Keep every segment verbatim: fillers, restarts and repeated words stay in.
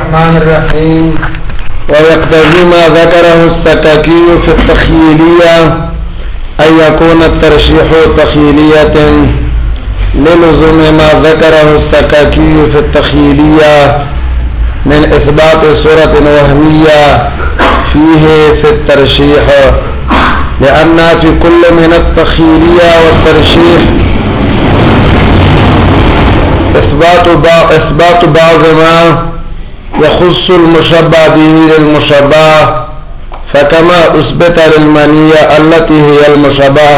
الرحمن الرحيم. ويقتضي ما ذكره السكاكي في التخيلية أن يكون الترشيح تخيلية للزوم ما ذكره السكاكي في التخيلية من إثبات صورة وهمية فيه في الترشيح، لأن في كل من التخيلية والترشيح إثبات إثبات بعض ما يخص المشبه به للمشبه، فكما أثبت للمنية التي هي المشبه.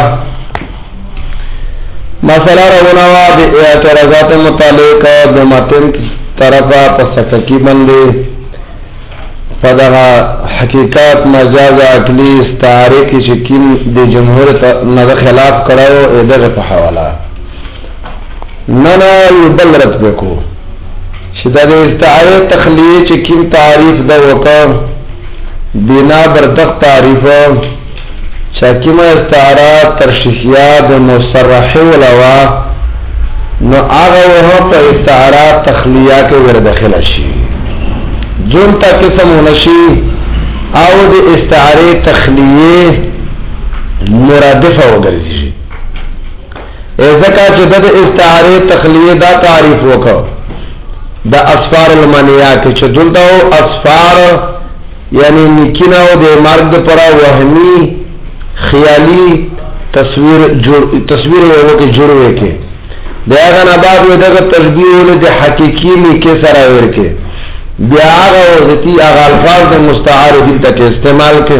مثلا رونوا د اعتراضات متعلقه د متن طرفه پسککی باندې فدغه حقیقت مجاز عقلی استعاره کې چې کیم د جمهور نه خلاف کړو دغه په حواله نه نه یو بل رد وکړو چې د استعاره تخلیه چې کیم تعریف د وکړ بنا بر دغه تعریف چاکیما استعاره ترشیحیه د مصرح ولوا نو هغه وه په استعاره تخلیه کې ور داخله شي جون تا قسم ونشي او د استعاره تخلیه مرادفه وګرځي ځکه چې د استعاره تخلیه دا تعریف وکړه د اسفار المنیه کې چې دلته اسفار یعنی نکینه او د مرګ پر وهمي خیالی تصویر جوړ تصویر یو کې جوړوي کې بیا غنا بعد دغه تشبیه له د حقيقي لیکه سره ورکه بیا هغه ذاتی هغه الفاظ د مستعار دي ته استعمال کې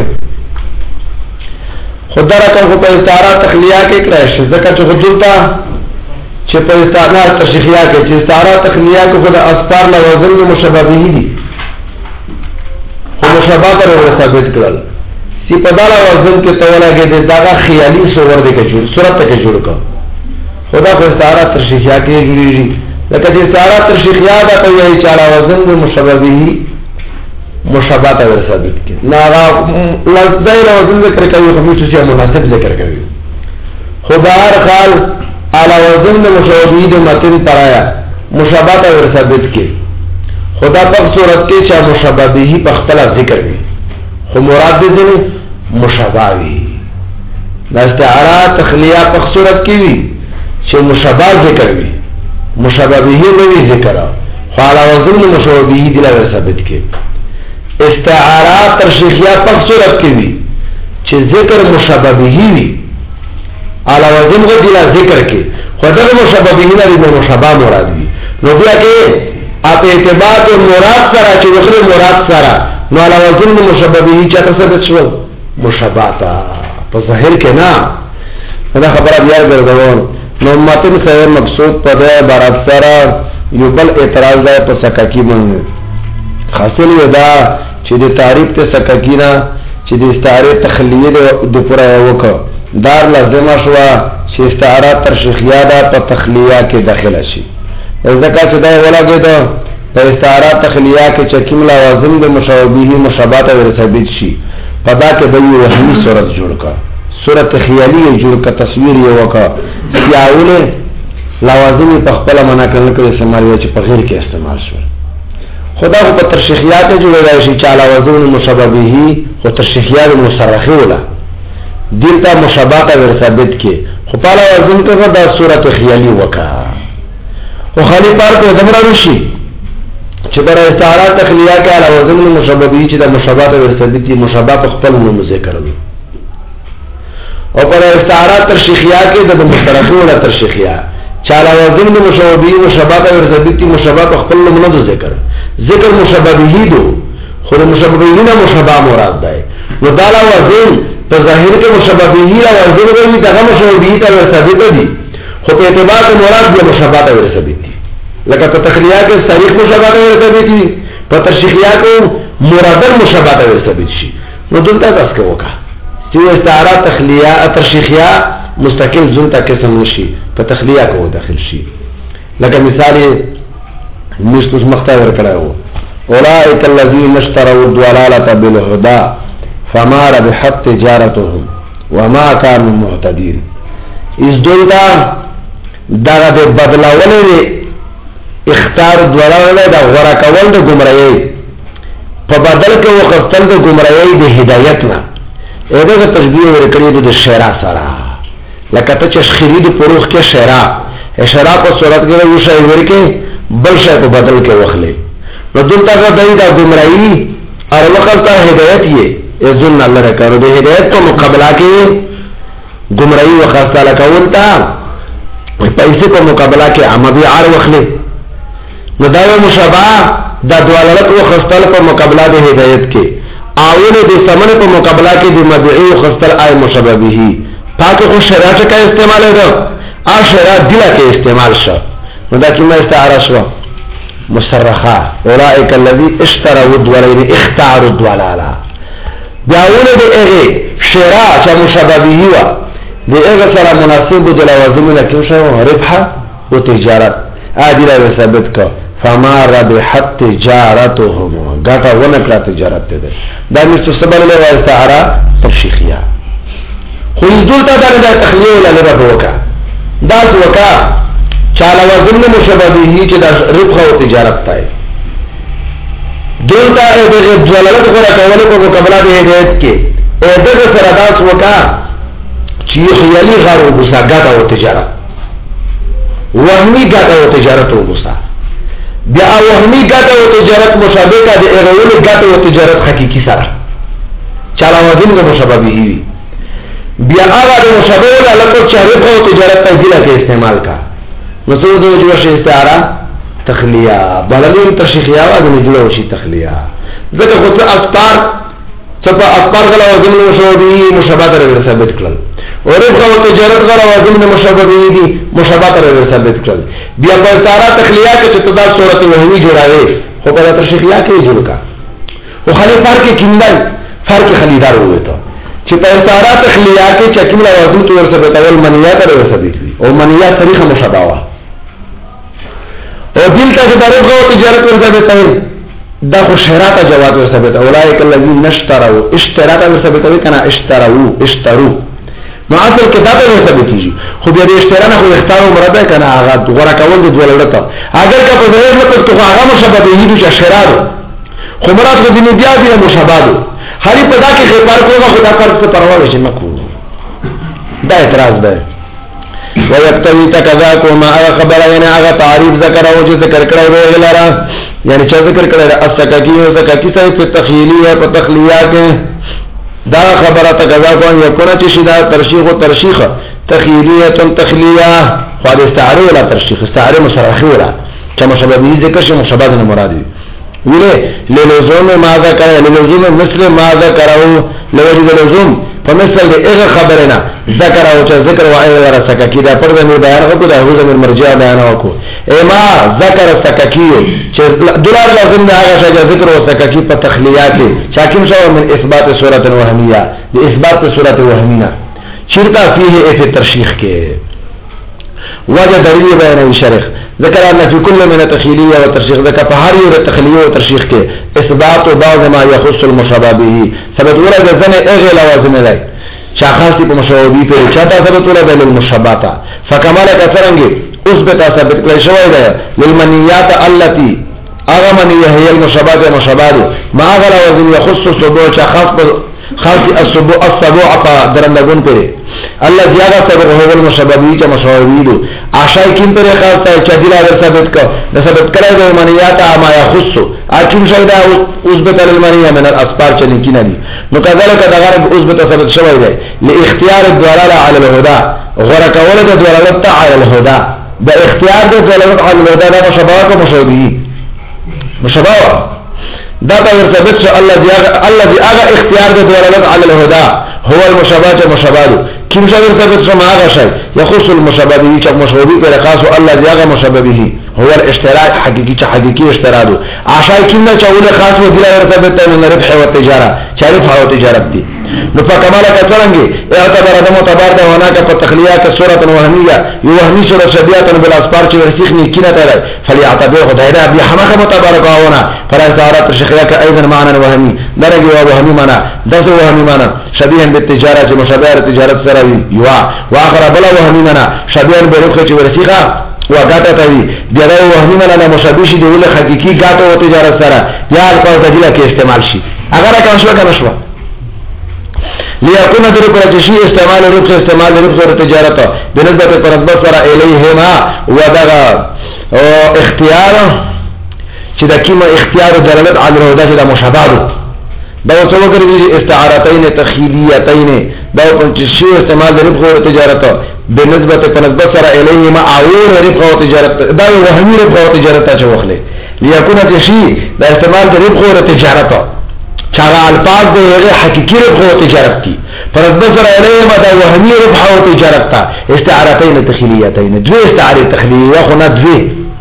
خدای راکو په استعاره تخلیه کې کړی شي ځکه چې حدودتا چې په استعاره تشریحیه کې چې استعاره تخلیه کې خدای اسفار له وزن مشابه دي خو مشابه پر ثابت کړل سی په داله وزن کې تولاګه د داغه خیالي صور دې کې جوړ صورت کې جوړ کا خدا په استعاره تشریحیه کې جوړیږي لکه چې استعاره تشریحیه دا په یوه چاله وزن د مشابه مشابهت ور ثابت کی نارا لفظای وزن ذکر کوي خو چې مناسب ذکر کوي خدا هر حال اعلی وزن د مشابهت د متن پرایا مشابهت ور ثابت کی خدا په صورت کې چې مشابهت په خپل ذکر وي خو مراد دې مشابهوي د استعاره تخلیه په صورت کې وي چې مشابه ذکر وي مشابهه نه وي ذکر خو علی وزن مشابهه دې لا ثابت کی استعاره ترشیحیه په صورت کې وي چې ذکر مشابهه وي علی وزن دې لا ذکر کې خو دا مشابهه نه دې مشابه مراد وي نو بیا کې اپ اعتبار مراد سره چې وخت مراد سره نو علا وزن مشابهه چاته ثابت شو مشابهتا په ظاهر کې نه دا خبره بیا ګرځول نو متن سره مقصود په دې عبارت سره یو بل اعتراض ده په سکاکی باندې حاصل ودا چې د تعریف ته سکاکینا چې د استعاره تخلیه د پوره وکړه دار لازمه شو چې استعاره ترشیحیه ده په تخلیه کې داخله شي ځکه چې دا ولاګه ده په استعاره تخلیه کې چې کوم لوازم د مشابهه مشابهت ور ثابت شي په دا کې د یو وهمي صورت جوړ کا صورت خیالي جوړ کا تصویر یو وکا سیاوله لوازم په خپل معنا کړل کې استعمال وي چې په غیر کې استعمال شو خدا په ترشیحیات جوړای شي چې لوازم مشابهه او ترشیحیات مصرحه ولا دلته مشابهت ور ثابت کې خو په لوازم کې دا صورت خیالي وکا او خالی پار په دمر راشي چې در استعاره تخلیه کې علاوه وزن مشابهه چې د مشابهت ورثبتي مشابهه په خپل نوم ذکر وي او پر استعاره ترشیحیه کې د مشترکو ولا ترشیحیه چې علاوه وزن مشابهه مشابهت ورثبتي مشابهه په خپل نوم ذکر ذکر مشابهه دو خو مشابهه نه مشابهه مراد ده نو دا علاوه وزن په ظاهر کې مشابهه لا وزن وي دغه مشابهه ته ورثبت دي خو په اعتبار مراد د مشابهت ورثبتي لکه په تخلیه کې صریح مشابهت ورثبت دي په ترشیحیه کې مراد مشابهت ورثبت شي نو دلته تاسو کې وکړه چې استعاره تخلیه ترشیحیه مستقل ځنته قسم نشي په تخلیه کې داخل شي لکه مثال مستوس مختار کړو اولئک الذین اشتروا الضلاله بالهدى فما ربحت تجارتهم وما كانوا مهتدين اس دلته دا د بدلاولې اختار دواړه دا غوړه کول د گمراهي په بدل کې وخستل د گمراهۍ د هدایت نه اېدغه تشبیه ورکړي د شیرا سره لکه ته چې خرید پروخ کې شیرا شیرا په صورت کې یو شی ورکې بل شی په بدل کې وخلې نو دلته دا د گمراهۍ او وخت هدایت یې اذن الله رکړو د هدایت په مقابله کې گمراهۍ وخستل کول تا پیسې په مقابله کې عمبيعار وخلې نو دا یو مشابه دا دوالت وخستل په مقابله د هدایت کې اول د سمن په مقابله کې د مبيعي وخستل آی مشابه به پاکه خو شریعت کا استعمال ده ا شریعت دله کې استعمال شو نو دا کیمه استعاره شو مصرخه اولئک الذی اشتروا الضلال اختاروا الضلال بیاول د هغه شرع چې مشابه به و د هغه سره مناسب د لوازم نه کې شو ربح او تجارت ادي له ثابت کا فما ربحت تجارتهم غټه ونه کړه تجارت ده دا مستسبل له استعاره تشریحیه خو دلته دا د تخلیه ولا نه وکا دا وکا چاله وزن مشابه به چې د ربح او تجارت تای دلته د جلالت غره کولو په مقابله د هدایت کې دغه سره داس وکا چې خیالي غرو بساګه او تجارت وهمي ګټه او تجارت وګسا بیا وهمي ګټه او تجارت مشابهه د ایرول ګټه او تجارت حقيقي سره چاله وزن مشابه به وي بیا هغه د مشابهه له لکه چارې او تجارت ته ځله کې استعمال کا نو څه د وجه شي استعاره تخلیه بللین تشریحیه او د نجلو شي تخلیه ځکه خو څه اسطار څه په اسطار غلا وزن مشابهه مشابهه سره ثابت کړل او ربح او تجارت غلا وزن مشابهه دي مشابهه سره ثابت کړل بیا په استعاره تخلیه کې چې تدا صورت وهمي جوړاوي خو په تشریحیه کې جوړ کا او خلی فرق کیندل فرق خلیدار وته چې په استعاره تخلیه کې چې کوم لوازم تور ثابت اول منیات سره ثابت وي او منیات طریقه مشابهه او دلته د ربح او تجارت ور ثابت وي دا خو شرعت جواز ور ثابت اولئک الذین اشتروا اشتراط ور ثابت وي کنه اشتروا اشتروا نو اصل کتاب ور ثابت کیږي خو بیا د اشتراط خو اختیار مرده کنه هغه غره کول د ولړته اگر که په ظاهر مطلب ته هغه مشابه دی چې شرعت خو مراد د دې بیا دی مشابه خالی پدا کې خبر کومه خدا پر څه پروا وشي مکو دا اعتراض ده ويقتوي تكذاك وما خبر يعني هغه تعریف ذکر او چې ذکر کړی دی لاره یعنی چې ذکر کړی دی اسکاکی او سکاکی سره په تخیلیه په تخلیات دا خبره تکذاک او یکونه چې شدا ترشیح او ترشیح تخیلیه تخلیه خو د استعاره ولا ترشیح استعاره مصرحه ولا چې مشابه به ذکر شي مشابه نه مراد وي ویله للزوم ماذا کرے للزوم مثل ماذا کرو لوجد لزوم فمثل دغه خبرنا ذکر او چې ذکر وایي ورسکه کیدا پر دې بیان وکړو د هغه زمير مرجع بیان وکړو اما ذکر سککی چې دلار لازم نه هغه چې ذکر او سککی په تخلیات چې کوم څه من اثبات صورت وهميه د اثبات صورت وهميه شرطه فيه في الترشيح کې وجه دلیل بیان شرح ذکر ان في كل من تخیلیه و ترشیح ذکر په هر یو تخلیه او ترشیح کې اثبات بعض ما يخص المشابه به ثبت ولا ځنه اغه لوازم لري شاخصي په مشابه به په چاته ثبت ولا د المشابهه فكمال كثرنګي اثبت ثبت کړی شوی دی للمنيات التي اغمنيه هي المشابهه مشابهه ما غلا وزن يخص سبوع شاخص خاص السبوع السبوع په درندګون پرې الله زیاده سبب هو المشابهه چې مشابهه دي عشای کیم پر خاص ته چدیلا ثابت کو د ثابت کړه د منیات ما يخص اكيم شيدا اثبت للمنيه من الاسبار چې لیکینه دي نو کذالک د غرب اثبت ثابت شوی دی لاختیار الدلاله على الهدى غره کول د دلالت على الهدى د اختیار د دلالت على الهدى د مشابهه او مشابهه مشابهه دا به ثابت شو الله دی الله دی هغه اختیار د دلالت على الهدى هو المشابهه مشابهه كم شابه ثابت شو ما هغه شی يخص المشابه به چې مشابه پر خاص الله دی هغه مشابه به هو الاشتراك حقيقي چې حقيقي اشتراک عشان کله چې ول خاص و دی ثابت من ربح و تجاره شرف او تجارت دي نو فكمال كثرنګي اعتبر د معتبر ده هناك په تخلیات صورت وهميه یو وهمي صورت شبيهه بالاسبار چې ورسیخ نه کینه ده فليعتبر خدایدا به همغه معتبر کاونه پر استعاره شیخه ايضا معنى وهمي درجه وهمي معنى ده وهمي معنى شبيه بالتجاره مشابه تجارت سره یوا واخر بلا وهمي معنى شبيه بالربح چې ورسیخه وګټه کوي بیا دا وهمي معنا مشابه شي د ول حقيقي ګټه او تجارت سره یا الفاظ دجله کې استعمال شي اگر کله شو کنه شو ليكون ذلك الشيء استعمال رخص استعمال رخص التجارة بالنسبة للبصر إليهما ودغا اختيار چې دا کیما اختیار دلالت علی الهدى چې دا مشابه دا څه وګړي استعارتين تخیلیتين دا په شی استعمال رخص التجارة بالنسبة للبصر إليهما عور رخص التجارة دا وهمي رخص التجارة چې وخله ليكون الشيء دا استعمال رخص التجارة چاگه الفاظ ده یه حقیقی ربح و تجارت کی فرزبصر علیهما دا وهمی ربح و تجارت تا استعارتین تخیلیتین دوی استعاری تخلیی وخونا دوی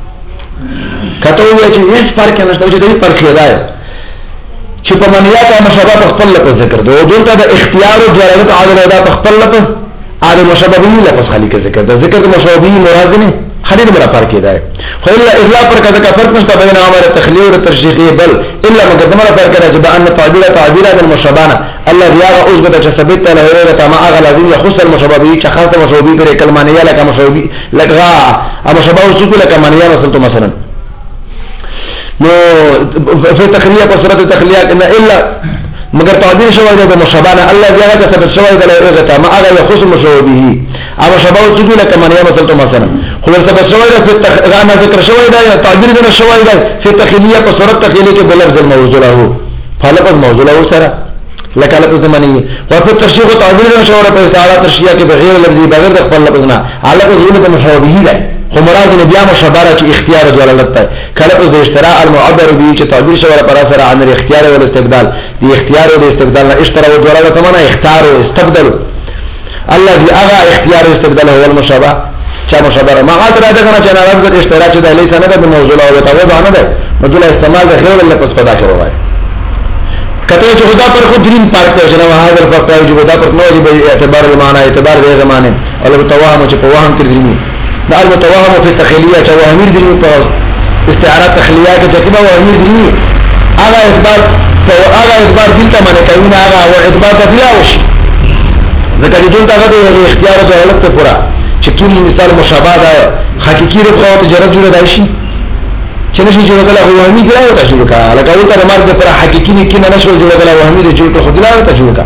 کتووی چه ایس فرق نشتاو چه دوی فرقی دای چه پا منیات و مشابه تخپل لپس ذکر دو دولتا دا اختیار و دلالت عادل ادا تخپل لپس عادل مشابهی لپس خالی که ذکر دا ذکر مشابهی مرازنه خليل بلا فرق ده خو الا اغلاق پر کذا کا فرق نشته بین امر تخلیه و ترشیحی بل الا مقدمه فرق ده چې ان تعبیر تعبیر المشابهه الذي يرى اثبت ثبت له غير ما اغلى الذي يخص المشابه به شخص مشابه به كلمانيه لك مشابه لك مشابه وصف لك مانيه وصلت مثلا نو في تخلیه په صورت تخلیه ان الا مگر تعبیر شوی ده مشابهه الله زیاده ثبت شوی ده له ما اغلى يخص المشابه به اما شباب وصف لك مانيه وصلت مثلا خو ثبت شوی ده په غانا ذکر شوی ده تعبیر ده شوی ده په تخلیه په صورت تخلیه کې بلفظ الموضوع له فلفظ موضوع له سره لك لفظ زمانيه وفي الترشيح تعبیر ده شوی په استعاره ترشیحه کې بغیر لفظي بغیر د خپل لفظنا على لفظ مشابه ده خو مراد نه بیا مشابهه چې اختیار دلالت ده کله په اشتراء المعبر به چې تعبیر شوی پر اثر عن الاختيار والاستقبال دي اختیار او استقبال نه اشتراء او دلالت معنا اختیار او استقبال الذي اغا اختيار استقبال هو المشابه چا مشابه ما غاطر ده کنه چې نه راځي اشتراء چې د لیسه نه د موضوع او توضع نه ده موضوع استعمال د غیر له پس پدا شروع وای کته چې خدا پر خود درین پارت چې نه هغه پر پای چې خدا پر نو دی اعتبار المعنى اعتبار د زمانه او توهم چې په وهم کې درینی دا المتوهم في التخلیه چې وهمیر درینی په استعاره تخلیه کې چې په وهمیر درینی هغه اثبات هغه اثبات دلته باندې کوي هغه او اثبات تفلاوش ځکه چې دلته هغه د اختیار او دولت پورا چې ټول مثال مشابه ده حقيقي رخصه او تجارت جوړه دایشي چې نشي جوړه کله وهمي ګراو ته شروع کړه لکه ولته د مرګ پر حقيقي کې نه نشو جوړه کله وهمي د جوړه خو ګراو ته شروع کړه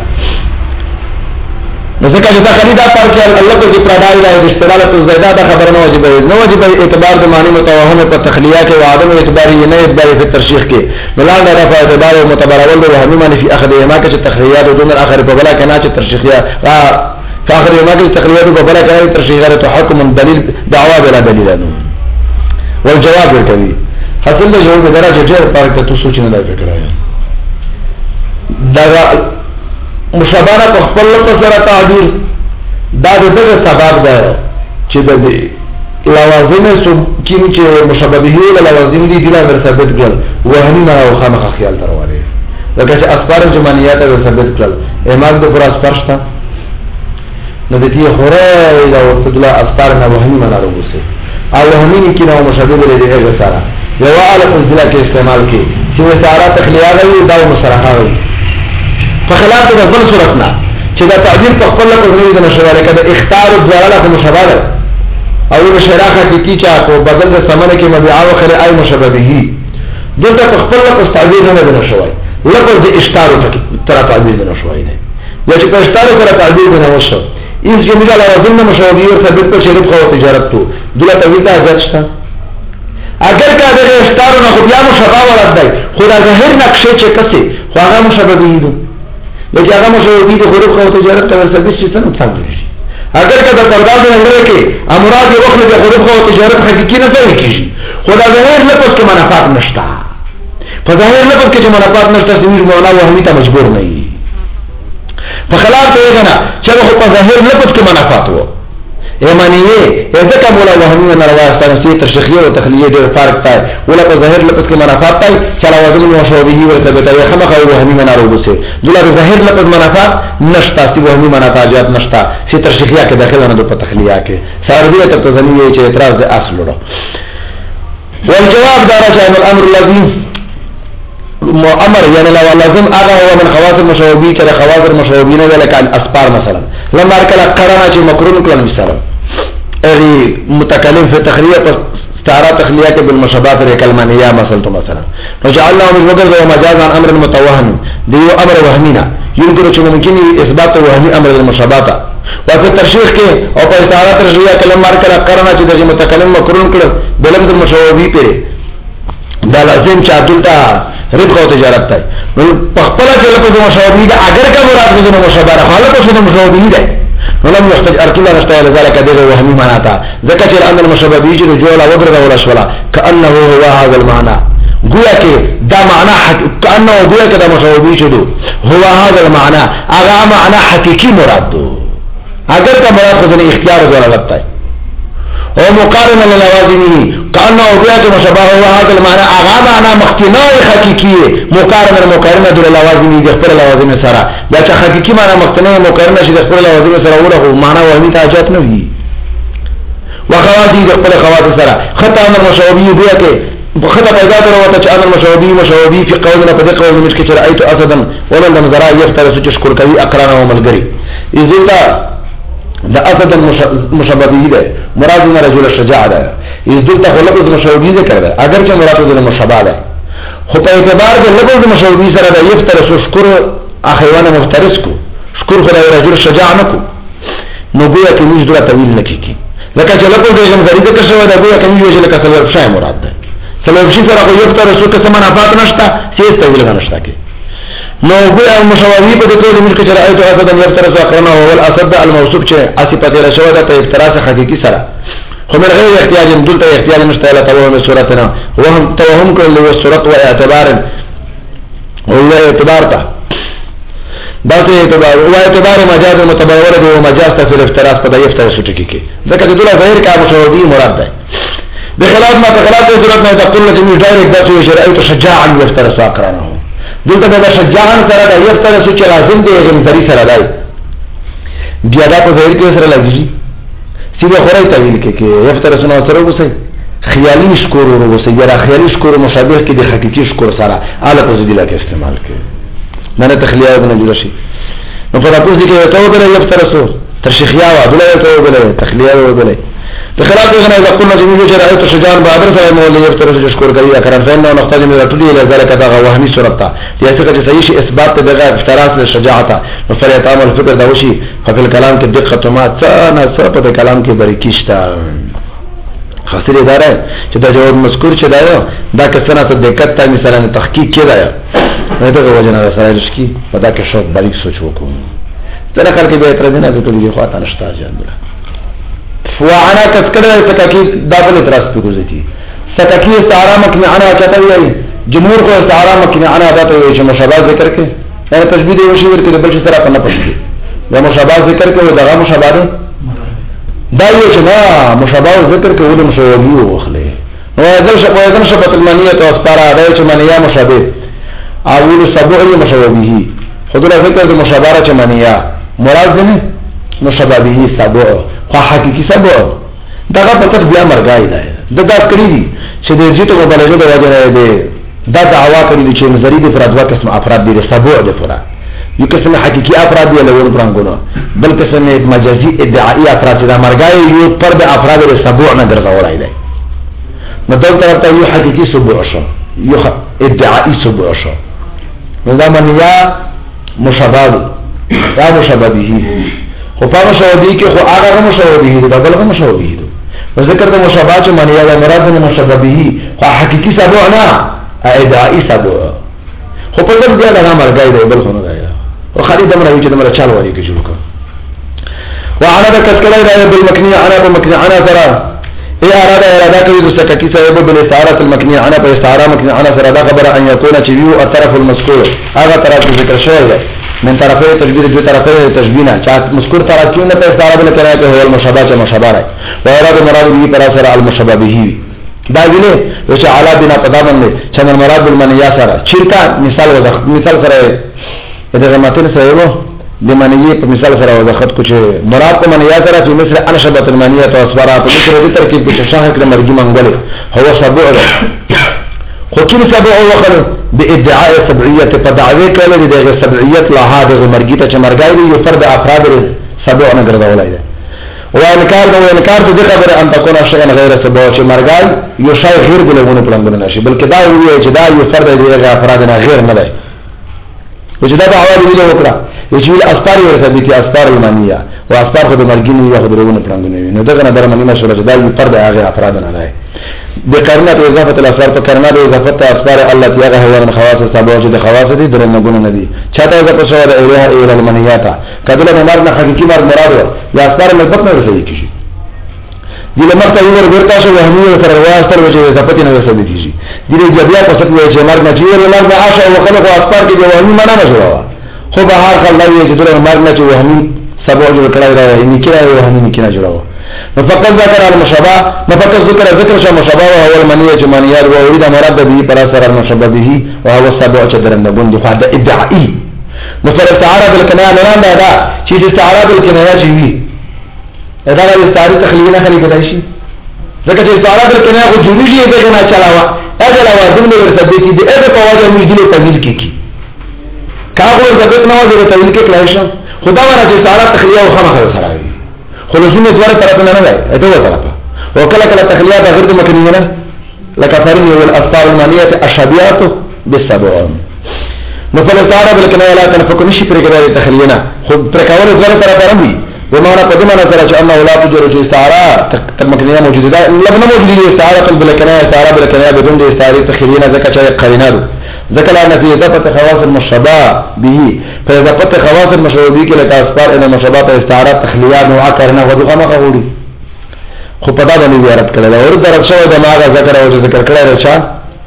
نو ځکه چې دا خریدا پر کې الله کو دې پردای راځي د استدلال په زیاده دا خبر نه واجب نه واجب اعتبار د معنی متوهم په تخلیه کې او عدم اعتبار یې نه اعتبار په ترشیح کې بلال دا رفع اعتبار او متبرول د وهمي معنی په اخذ ما کې تخلیات دون الاخر په بلا کې نه چې ترشیحيه فاخر ما کې تخلیات په بلا کې ترشیحات حکم دلیل دعوا بلا دلیل نه والجواب ورکوي حاصل د جواب درجه ډېر پاره ته سوچ نه لای فکر راځي دا مشابهه په خپل سره تعبیر دا دغه سبب ده چې د لوازم سب کیم چې مشابهه له لوازم دي د لاره ثابت کړل وهمي ما او خامخ خیال ترواره لکه چې اسبار جمانیات او ثابت کړل اعمال د پر اسپارشتا نو د دې خوره او تدلا اسبار نه وهمي ما راوځي او وهمي کې نو مشابهه لري هغه سره یو اعلی فضیله کې استعمال کې چې وساره تخلیه غوي دا مصرحه وي په خلاف د بل صورت نه چې دا تعبیر په خپل په ځای د مشوره کې د اختیار دواله په مشابهه او د شراحه کې چې په بدل د سمنه کې مبيعه او خیر اي مشابهه دلته په خپل په تعبیر نه د مشوره لکه د اشتار تر تعبیر نه شوی نه یا چې په اشتار سره تعبیر نه وشو ایز جمله لازم مشابهه او ثابت په شریف خو تجارت ته دلته تویته ځچتا اگر کا د اشتار نه خو بیا مشابهه ورته خو دا ظاهر نقشه چې کسي خو هغه مشابهه دي لکه هغه مشابهه د حروف او تجارت ته ورسېږي چې څنګه څنګه اگر کله پرداز نه لري کې امراض یو وخت د حروف او تجارت حقيقي نه ځای کیږي خدای ظاهر لپس کې منافات نشته په ظاهر لپس کې چې منافات نشته سمیر مولا وهمي ته مجبور نه وي په خلاف ته نه چې په ظاهر لپس کې منافات وو ایمانیه ځکه مولا وهمي نه راوستل چې تشریحي او تخلیه ډېر فرق دی ولا په ظاهر لپس کې منافات دی چې لوازم مشابهه ورته به خمخ او وهمي نه راوځي دلته ظاهر لپس منافات نشته چې وهمي منافات نشته چې تشریحيه کې داخله نه په تخلیه کې ساردیه ته ځنیه چې اعتراض د اصل ورو والجواب درجه الامر الذي امر يعني لو لازم هذا هو من خواص المشابهه كده خواص المشابهه ولا كان اسبار مثلا لما كلا قرنا چې مکرون کړه مثلا اغي متکلم في تخلیه پر استعاره تخلیه کې بالمشابهات الکلمانیه مثلا مثلا فجعلنا من وجد ومجازا امر متوهم دیو امر وهمینا يمكن چې ممکن اثبات وهمي امر المشابهات وفي الترشيح کې او په استعاره ترشیحه کلم مار کړه قرنه چې د متکلم مقرون کړه بلم د مشابهي پره دا لازم چې عدالت ربح او تجارت ته نو په خپل کې لپاره مشابهي ده اگر کا مراد د مشابهه خالق څه مشابهي ده ولم يحتاج اركلا نشتغل ذلك دغه وهمي معنا تا ذکر چې ان المشابهي چې جوړه وګرځه ولا شولا كانه هو هذا المعنى گویا کې دا معنا كانه گویا کې دا مشابهي چې هو هذا المعنى هغه معنا حقيقي مراد ده اگر کا مراد خو نه اختیار ولا لگتا ہے او مقارنه للوازمه كانه گویا کې مشابه هو هذا المعنى هغه معنا مختنا حقيقي مقارنه مقارنه د لوازمه د خپل لوازم سره دا چې حقيقي معنا مختنا مقارنه شي د خپل لوازم سره وره معنا وهمي تاجات نه وي وخواتي د خپل خوات سره خطا امر مشابه گویا کې خطا پیدا کړو چې امر مشابه مشابه په قولنا په دې قول مشکل چې رايت اسدا ولن نظر يفتر سچ شکر کوي اقران او ملګری اذا دا اسد المشابهی ده مراد نه رجل الشجاع ده یذل ته لفظ مشابهی ذکر ده اگر چې مراد د مشابه ده خو په اعتبار د لفظ مشابهی سره ده یفتر شکر اخیوانه مفترس کو شکر خدای رجل الشجاع نکو نو ګویا کې موږ دغه تویل نکړي لکه چې لفظ د غنځري ذکر شوی ده ګویا کې موږ ویل کله سبب شای مراد ده سبب شي سره یفتر شکر څه منافات نشته چې تویل نشته کې نو ګویا مشابهی په دې ټول ملک چې راځي ته د یفتر ذکرنا او الاسد الموصوف چې اسی په تیر شوی ده په افتراس حقيقي سره خو من غیر احتیاج دلته احتیاج نشته له توهم صورتنا وهم توهم کول له صورت او اعتبار او له اعتبار ته دا ته اعتبار او اعتبار مجاز متبادر دی او مجاز ته په افتراس په یفتر شو ټکی کې ځکه د دغه غیر کا مشابهی مراد ده بخلاف ما تخلاف صورت نه تقول چې ډایرکټ دا چې شرعي شجاعا یفتر ساقرانه دلته دا شجاعان سره دا یفتر سوچ لازم دی غنځري سره دی بیا دا په ظاهر کې سره لګي سیده خورای تعویل کې کې یفتر سره سره وسه خیالي شکور وروسه یا خیالي شکور مشابه کې د حقيقي شکور سره اعلی پوزیدل کې استعمال کې نه تخلیه ابن جرشي نو په تاسو کې ته وګورئ یفتر سره ترشیخیا او بل ته وګورئ تخلیه وګورئ بخلاف دغه نه قلنا جميع شرائط الشجاع بعد سره مولى يفتر شکر کوي اکرم فإنه نحتاج من رتدي الى ذلك دغه وهمي صورت ته یاسه چې صحیح شي اثبات دغه افتراس للشجاعه فليت عمل فکر دا وشي په کلام کې دقت ما څنګه څه په کلام کې باریکیشتا خاصه اداره چې دا جواب مذکور چې دا دا کسانه ته دقت ته مثلا تحقیق کړه دغه وجنه سره رشکی په دا کې شو باریک سوچ وکړو تر کله کې به تر دې نه د ټولګي خواته نشته جنبه وعنا تذکرہ سکاکی داخل اعتراض پہ گزرتی سکاکی استعارہ مکنعنا چاہتا ہے جمهور کو استعارہ مکنعنا داتا ہے چې مشابه ذکر کې یعنی تشبیه دی وشي ورته بل څه سره پنه پښتي یا مشابه ذکر کې دغه مشابه ده دا یو چې نا مشابه ذکر کې ول مشابه وخله نو اذن شپ اذن شپ المانیه او استعارہ دا چې مانیه مشابه اول سبع مشابهه خدای ذکر د مشابهه چې مانیه مراد نه مشابهه سبع خو حقيقي سبب دغه په تر بیا مرګای دی د دا کړی دي چې د جیته مبالغه د وجه نه دی دا دعوا کړی چې نظری د فرض قسم افراد دي سبب د فرا یو قسم حقيقي افراد دی له ور پرانګونو بل قسم مجازي ادعایی افراد د مرګای یو پر د افراد د سبب نه ګرځولای دی نو دا طرف ته یو حقيقي سبب شو یو ادعایی سبب شو نو دا منیا مشابه دا مشابهه خو په مشابهه کې خو هغه مشابهه دي بل هغه مشابهه دي ذکر د مشابهه چې معنی یا مراد د مشابهه خو حقيقي سبب نه ادعایی سبب خو په دې ځای نه مرګای دی بل څه نه دی او خالد امر وی چې دمر چال وری کې جوړ کړ وعلى تذكره الى بالمكنيه على بالمكنيه على ترى اي اراده اراده کوي د سکتی سبب بالاستعاره المكنيه على باستعاره مكنيه على ترى دا خبر ان يكون چې یو الطرف المذكور هغه طرف ذکر شوی دی من طرفه تشبيه دو طرفه تشبيهنا چا مذکور طرف کیوں نہ استعاره بل کرا ته هو المشابهه مشابهه ہے و اراد مراد به پر اثر المشابهه به دا ویله چې اعلی بنا پدامن له چې مراد بالمنیا سره چیرته مثال وضع مثال سره دغه متن سره وو د منیه په مثال سره وضاحت کو چې مراد په منیا سره چې مثل انشبت المنیه او اسوارات په مثل دې ترکیب کې شاهد کړه مرګي منګله هو سبع خو کله سبع وخل بادعاء سبعيه فدعوه کله دغه سبعیت لا هغه مرګی ته چې مرګای دی یو فرد افراد سبع نه ګرځولای دی وانکار نو انکار ته د خبره ان تكون شيئا غیر سبب چې مرګال یو شای غیر بلونه پلان نشي بلکې دا وی چې دا یو فرد دی افراد نه غیر نه دی چې دا به اول ویل وکړه چې اسپار یې ثابتي اسپار ایمانیه او اسپار خو د مرګینی یا خبرونه پلان نه نو دغه نه درمنې مشوره چې دا یو فرد هغه افراد نه دی بقرنه اضافه الاسرار په قرنه اضافه اسرار الله تعالی هو من خواص سبب چې د خواص دي درنه ګونه نه دي چاته اضافه شوی د اله الى المنیات کله مرګ نه حقيقي مرګ مراد یا اسرار مثبت نه رسېږي کیږي دله مرته یو ورته شو وهمي سره واسطه چې اضافه نه رسېږي کیږي دله جبیا په څه وایي چې مرګ نه جوړ مرګ عاشه او خلق او اسرار کې وهمي معنا نه شوی خو به هر خلک یې چې درنه مرګ نه چې وهمي سبب جوړ کړی راځي نه کېږي وهمي نه کېږي جوړو فقط ذكر المشابه فقط ذكر ذكر شو مشابه وهو المنيه منيات واريد مراد به پر اثر المشابه به وهو السبع چدرن بند خد ادعائي مثل استعاره بالكنايه نه نه دا چې استعاره بالكنايه شي دا د استعاره تخلیقنا خلی کدای شي ځکه چې استعاره بالكنايه خو جوړی شي دغه نه چلاوه اګه لوازم له ورته دي چې دغه په وجه موږ دې تغییر کیږي کاغه ضرورت نه وځي تغییر کې کلایشه خدا ورته استعاره تخلیه او خامخ سره خلصونه دوه طرف نه نه دی ته طرفه وکله کله تخلیه د غیر مکنیه لکه فرض او الافطار المانيه الشبيهات بالسبع مثلا تعالى بالكنايه لا تنفك نشي پرګره تخلیه خود پرکاول دوه طرف رمي ومعنى قدمه نظر ان لا تجرج استعاره مکنیه موجوده ده لبنه موجوده استعاره بالكنايه استعاره بالكنايه بدون استعاره تخلیه ذکر چې قرینه ذکر ان في اضافه خواص المشبه به فاضافه خواص المشبه به کې لکه اسبار ان مشبهات استعاره تخلیات نوع کرنا وځه ما غوړي خو په دا باندې زیارت کړل او درڅو د ماغه ذکر او ذکر کړل رچا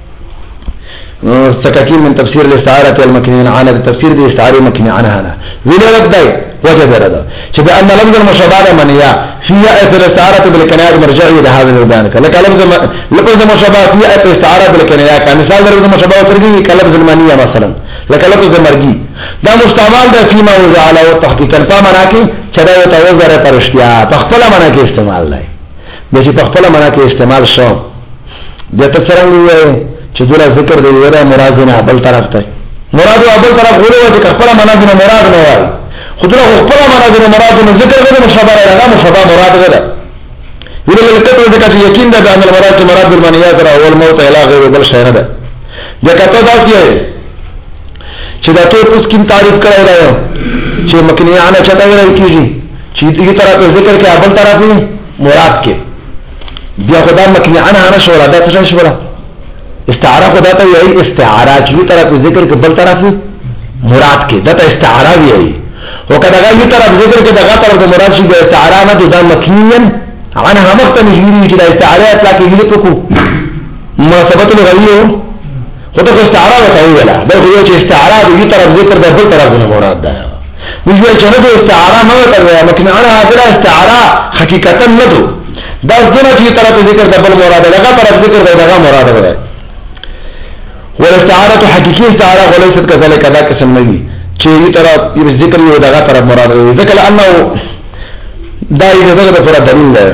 سکاکین من تفسير الاستعاره المكنيه عن تفسير الاستعاره المكنيه عنها ویل دای وجه دردا چې بان لفظ المشبهه منیا فيها اثر استعاره بالكنايه مرجعيه لهذا البيان لك لفظ لفظ المشبهه فيها اثر استعاره بالكنايه كمثال لفظ المشبهه ترجي كلفظ المنيه مثلا لك لفظ مرجي دا مستعمل ده فيما وضع على التحقيق فمعنى کې چدا یو توزر پرشتیا تخپل معنی کې استعمال لای د چې تخپل معنی کې استعمال شو د تفسیرنګ چې دغه ذکر دی ورته مراد نه بل طرف ته مراد او بل طرف غوړو چې خپل معنی نه مراد نه وایي خدای خپل معنی نه مراد نه ذکر غوړو مشابه راغله مشابه مراد غوړه ویل کته ځکه چې یقین ده ان المراد مراد بالمنیات او الموت الى غیر بل شی نه ده ځکه ته دا کیه چې دا ته اوس کوم تعریف کړی راو چې مکنیانه چته وایي کیږي چې دې طرف ذکر کې بل طرف مراد کې بیا خدای مکنیانه نه شو را ده څه شو استعاره خدا ته یی استعاره چې طرف ذکر کې بل طرف مراد کې دا ته استعاره وی او کدا یی طرف ذکر کې دغه طرف مراد شي د استعاره نه د مکنین انا همت نجيري چې د استعاره اطلاق کې لیکو کو مناسبت لغویو خدای کو استعاره وته ویلا دا خو چې استعاره د یی طرف ذکر د بل طرف نه مراد ده ویل چې نه د استعاره نه وته مکنه انا هغه استعاره حقیقتا نه ده دا څنګه چې طرف ذکر د بل مراد ده دغه طرف ذکر دغه مراد ده والاستعاره حقيقي استعاره وليست كذلك ذا قسم نه وي چې یو طرف یو ذکر یو دغه طرف مراد وي ذکر انه دا یو دغه پر دلیل ده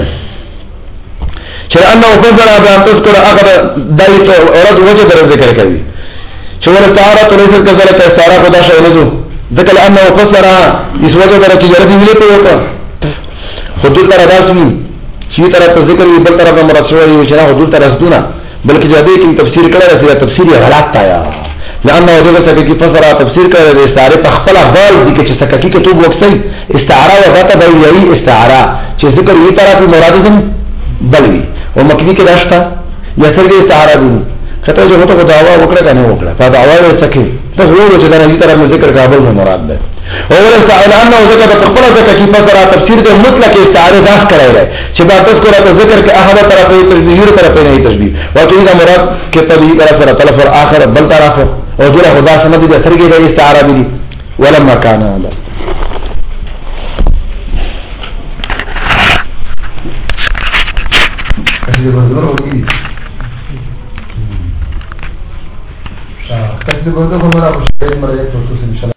چې انه فضل بیان تذکر اخر دایته اورد وجه در ذکر کوي چې والاستعاره وليست كذلك استعاره خدا شي نه ذکر انه فسر اس وجه در چې جره دی په وته حدود تر راسمي چې طرف ذکر یو بل طرف مراد شوی چې حدود تر رسدونه بلکې جدي کې تفسیر کړه راځي تفسیر غلط تایا لانه دغه څه کې فسر تفسیر کړه د استعاره په خپل احوال دي چې سکه کې تو وکسي استعاره وغته دی یی استعاره چې ذکر یی طرف مراد ده بلوي او مکه کې راشتا یا څنګه استعاره دي کته چې هوته دعوا وکړه کنه وکړه په دعوا یې څکه ته وګورئ چې دا یی طرف ذکر قابل مراد ده او استعاره انه ذکر په خپل ځکه کې فسر تفسیر د مطلق استعاره داس کړی چې با تذکر ته ذکر کې احد طرف ته تشبیه طرف نه تشبیه واقعي دا مراد کې طبيعي طرف سره طرف اخر بل طرف او دغه خدا سم دي سرګي د استعاره دي ولما كان هذا کله ورته وږي شاه کله ورته کومه راځي مرګ ته څه